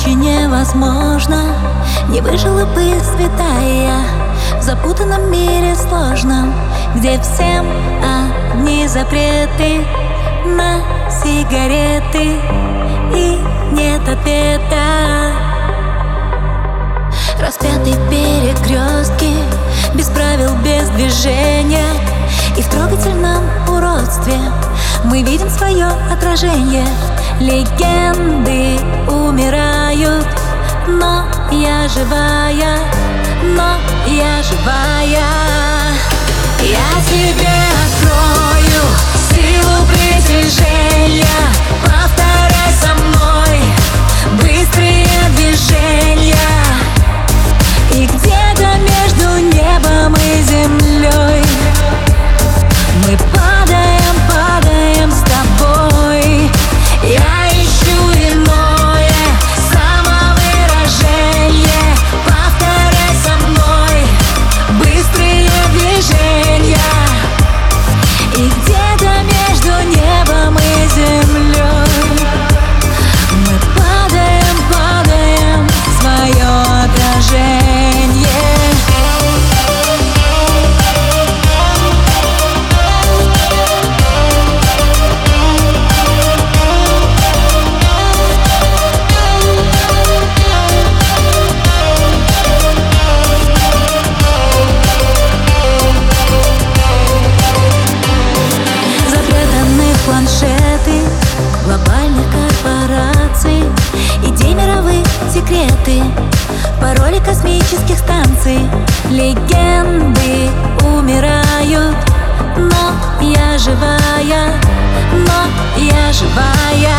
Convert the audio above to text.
иначе невозможно. Не выжила бы святая в запутанном мире сложном, где всем одни запреты на сигареты и нет ответа. Распятый в перекрестке, без правил, без движения, и в трогательном уродстве мы видим свое отражение. Легенды умирают, но я живая, но я живая. Я тебе открою силу притяжения. Повторяй со мной быстрые движения. И где-то между небом и землей мы падаем, падаем с тобой. Я ищу иное самовыражение. Повторяй со мной быстрые движения. И где-то между небом и землей мы падаем, падаем в свое отражение. Планшеты глобальных корпораций, идей мировых секреты, пароли космических станций. Легенды умирают, но я живая, но я живая.